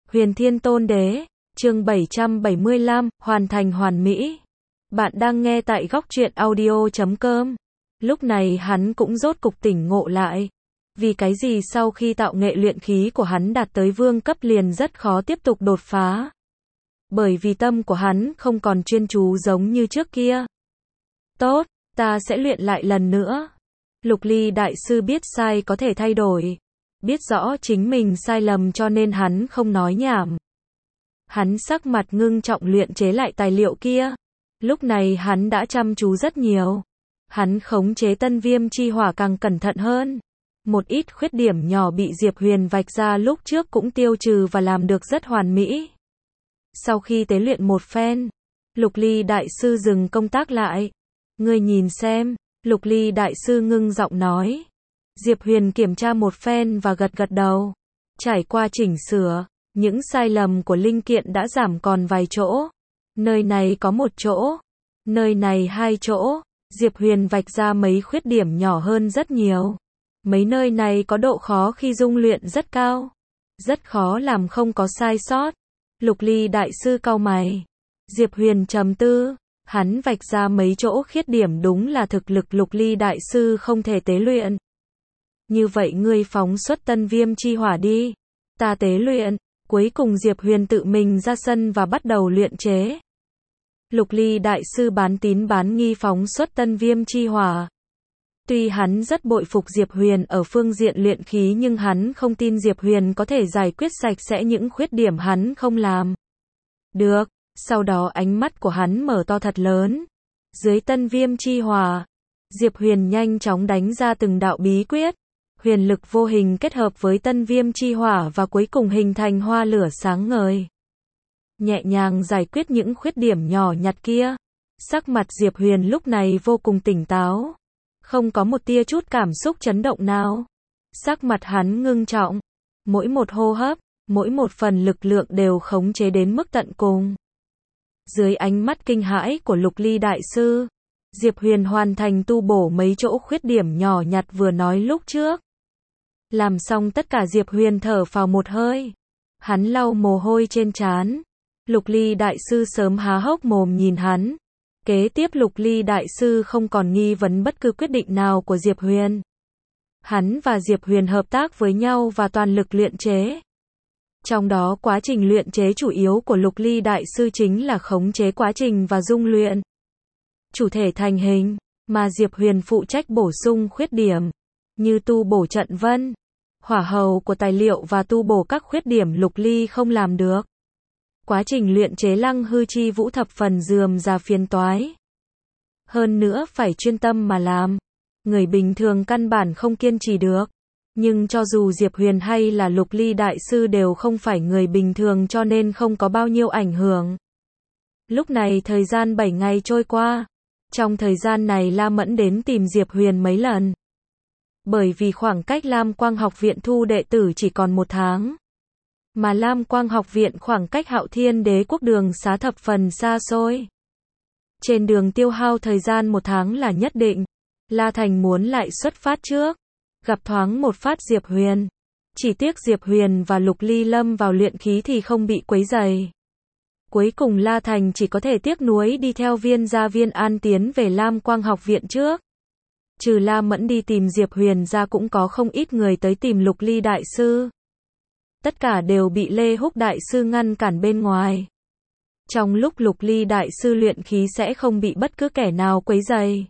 Huyền Thiên Tôn Đế, chương 775, hoàn thành hoàn mỹ. Bạn đang nghe tại góc truyện audio.com. Lúc này hắn cũng rốt cục tỉnh ngộ lại. Vì cái gì sau khi tạo nghệ luyện khí của hắn đạt tới vương cấp liền rất khó tiếp tục đột phá. Bởi vì tâm của hắn không còn chuyên chú giống như trước kia. Tốt, ta sẽ luyện lại lần nữa. Lục Ly đại sư biết sai có thể thay đổi. Biết rõ chính mình sai lầm cho nên hắn không nói nhảm. Hắn sắc mặt ngưng trọng luyện chế lại tài liệu kia. Lúc này hắn đã chăm chú rất nhiều. Hắn khống chế tân viêm chi hỏa càng cẩn thận hơn. Một ít khuyết điểm nhỏ bị Diệp Huyền vạch ra lúc trước cũng tiêu trừ và làm được rất hoàn mỹ. Sau khi tế luyện một phen, Lục Ly đại sư dừng công tác lại. Ngươi nhìn xem, Lục Ly đại sư ngưng giọng nói. Diệp Huyền kiểm tra một phen và gật gật đầu. Trải qua chỉnh sửa, những sai lầm của linh kiện đã giảm còn vài chỗ. Nơi này có một chỗ, nơi này hai chỗ. Diệp Huyền vạch ra mấy khuyết điểm nhỏ hơn rất nhiều. Mấy nơi này có độ khó khi dung luyện rất cao. Rất khó làm không có sai sót. Lục Ly đại sư cau mày. Diệp Huyền trầm tư. Hắn vạch ra mấy chỗ khuyết điểm đúng là thực lực Lục Ly đại sư không thể tế luyện. Như vậy ngươi phóng xuất tân viêm chi hỏa đi. Ta tế luyện. Cuối cùng Diệp Huyền tự mình ra sân và bắt đầu luyện chế. Lục Ly đại sư bán tín bán nghi phóng xuất tân viêm chi hỏa. Tuy hắn rất bội phục Diệp Huyền ở phương diện luyện khí nhưng hắn không tin Diệp Huyền có thể giải quyết sạch sẽ những khuyết điểm hắn không làm được. Sau đó ánh mắt của hắn mở to thật lớn. Dưới tân viêm chi hỏa, Diệp Huyền nhanh chóng đánh ra từng đạo bí quyết. Huyền lực vô hình kết hợp với tân viêm chi hỏa và cuối cùng hình thành hoa lửa sáng ngời. Nhẹ nhàng giải quyết những khuyết điểm nhỏ nhặt kia. Sắc mặt Diệp Huyền lúc này vô cùng tỉnh táo. Không có một tia chút cảm xúc chấn động nào. Sắc mặt hắn ngưng trọng. Mỗi một hô hấp, mỗi một phần lực lượng đều khống chế đến mức tận cùng. Dưới ánh mắt kinh hãi của Lục Ly đại sư, Diệp Huyền hoàn thành tu bổ mấy chỗ khuyết điểm nhỏ nhặt vừa nói lúc trước. Làm xong tất cả Diệp Huyền thở phào một hơi. Hắn lau mồ hôi trên trán. Lục Ly đại sư sớm há hốc mồm nhìn hắn. Kế tiếp Lục Ly đại sư không còn nghi vấn bất cứ quyết định nào của Diệp Huyền. Hắn và Diệp Huyền hợp tác với nhau và toàn lực luyện chế. Trong đó quá trình luyện chế chủ yếu của Lục Ly đại sư chính là khống chế quá trình và dung luyện. Chủ thể thành hình, mà Diệp Huyền phụ trách bổ sung khuyết điểm, như tu bổ trận vân, hỏa hầu của tài liệu và tu bổ các khuyết điểm Lục Ly không làm được. Quá trình luyện chế Lăng Hư Chi Vũ thập phần rườm rà phiền toái. Hơn nữa phải chuyên tâm mà làm. Người bình thường căn bản không kiên trì được. Nhưng cho dù Diệp Huyền hay là Lục Ly đại sư đều không phải người bình thường cho nên không có bao nhiêu ảnh hưởng. Lúc này thời gian 7 ngày trôi qua. Trong thời gian này La Mẫn đến tìm Diệp Huyền mấy lần. Bởi vì khoảng cách Lam Quang học viện thu đệ tử chỉ còn 1 tháng. Mà Lam Quang học viện khoảng cách Hạo Thiên Đế quốc đường xá thập phần xa xôi. Trên đường tiêu hao thời gian 1 tháng là nhất định. La Thành muốn lại xuất phát trước. Gặp thoáng một phát Diệp Huyền. Chỉ tiếc Diệp Huyền và Lục Ly lâm vào luyện khí thì không bị quấy rầy. Cuối cùng La Thành chỉ có thể tiếc nuối đi theo Viên Gia Viên An tiến về Lam Quang học viện trước. Trừ La Mẫn đi tìm Diệp Huyền ra cũng có không ít người tới tìm Lục Ly đại sư. Tất cả đều bị Lê Húc đại sư ngăn cản bên ngoài. Trong lúc Lục Ly đại sư luyện khí sẽ không bị bất cứ kẻ nào quấy rầy.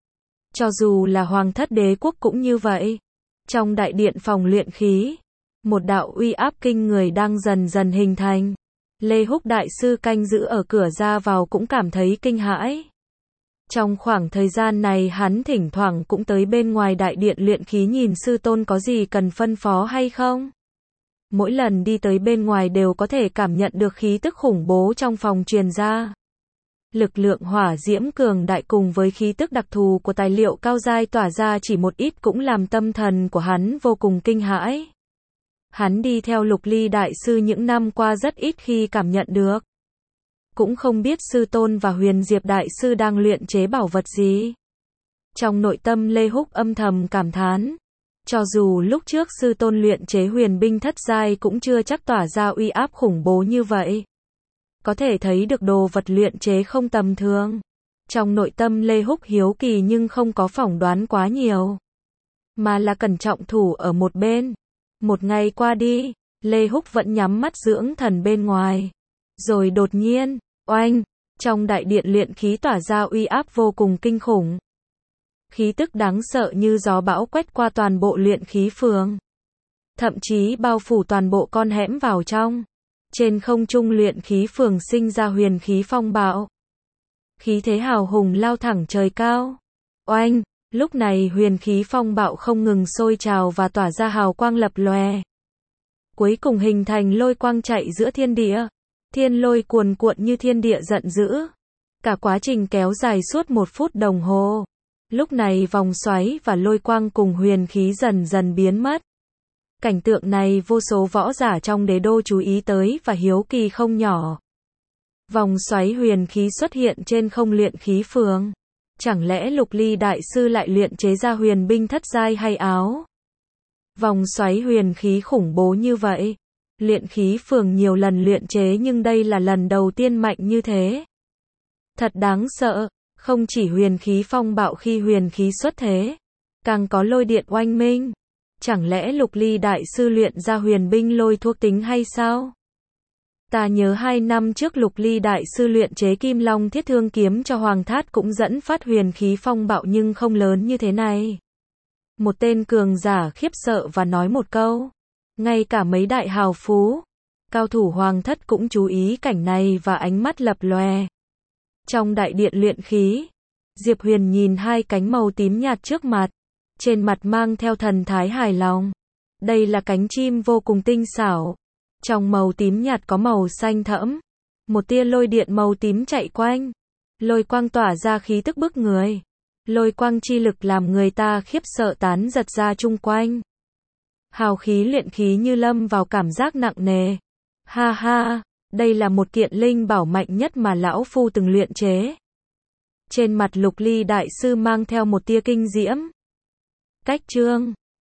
Cho dù là Hoàng thất đế quốc cũng như vậy. Trong đại điện phòng luyện khí, một đạo uy áp kinh người đang dần dần hình thành. Lê Húc đại sư canh giữ ở cửa ra vào cũng cảm thấy kinh hãi. Trong khoảng thời gian này hắn thỉnh thoảng cũng tới bên ngoài đại điện luyện khí nhìn sư tôn có gì cần phân phó hay không. Mỗi lần đi tới bên ngoài đều có thể cảm nhận được khí tức khủng bố trong phòng truyền ra. Lực lượng hỏa diễm cường đại cùng với khí tức đặc thù của tài liệu cao giai tỏa ra chỉ một ít cũng làm tâm thần của hắn vô cùng kinh hãi. Hắn đi theo Lục Ly đại sư những năm qua rất ít khi cảm nhận được. Cũng không biết sư tôn và Huyền Diệp đại sư đang luyện chế bảo vật gì. Trong nội tâm Lê Húc âm thầm cảm thán. Cho dù lúc trước sư tôn luyện chế huyền binh thất giai cũng chưa chắc tỏa ra uy áp khủng bố như vậy. Có thể thấy được đồ vật luyện chế không tầm thường. Trong nội tâm Lê Húc hiếu kỳ nhưng không có phỏng đoán quá nhiều, mà là cẩn trọng thủ ở một bên. Một ngày qua đi, Lê Húc vẫn nhắm mắt dưỡng thần bên ngoài. Rồi đột nhiên, oanh, trong đại điện luyện khí tỏa ra uy áp vô cùng kinh khủng. Khí tức đáng sợ như gió bão quét qua toàn bộ luyện khí phường. Thậm chí bao phủ toàn bộ con hẻm vào trong. Trên không trung luyện khí phường sinh ra huyền khí phong bạo. Khí thế hào hùng lao thẳng trời cao. Oanh, lúc này huyền khí phong bạo không ngừng sôi trào và tỏa ra hào quang lập lòe. Cuối cùng hình thành lôi quang chạy giữa thiên địa. Thiên lôi cuồn cuộn như thiên địa giận dữ. Cả quá trình kéo dài suốt 1 phút đồng hồ. Lúc này vòng xoáy và lôi quang cùng huyền khí dần dần biến mất. Cảnh tượng này vô số võ giả trong đế đô chú ý tới và hiếu kỳ không nhỏ. Vòng xoáy huyền khí xuất hiện trên không luyện khí phường. Chẳng lẽ Lục Ly đại sư lại luyện chế ra huyền binh thất giai hay áo? Vòng xoáy huyền khí khủng bố như vậy. Luyện khí phường nhiều lần luyện chế nhưng đây là lần đầu tiên mạnh như thế. Thật đáng sợ, không chỉ huyền khí phong bạo khi huyền khí xuất thế, càng có lôi điện oanh minh. Chẳng lẽ Lục Ly đại sư luyện ra huyền binh lôi thuộc tính hay sao? Ta nhớ 2 năm trước Lục Ly đại sư luyện chế Kim Long Thiết Thương kiếm cho Hoàng Thát cũng dẫn phát huyền khí phong bạo nhưng không lớn như thế này. Một tên cường giả khiếp sợ và nói một câu. Ngay cả mấy đại hào phú, cao thủ Hoàng Thất cũng chú ý cảnh này và ánh mắt lập lòe. Trong đại điện luyện khí, Diệp Huyền nhìn 2 cánh màu tím nhạt trước mặt, trên mặt mang theo thần thái hài lòng. Đây là cánh chim vô cùng tinh xảo. Trong màu tím nhạt có màu xanh thẫm, một tia lôi điện màu tím chạy quanh. Lôi quang tỏa ra khí tức bức người. Lôi quang chi lực làm người ta khiếp sợ tán giật ra chung quanh. Hào khí luyện khí như lâm vào cảm giác nặng nề. Ha ha, đây là một kiện linh bảo mạnh nhất mà lão phu từng luyện chế. Trên mặt Lục Ly đại sư mang theo một tia kinh diễm. Cách chương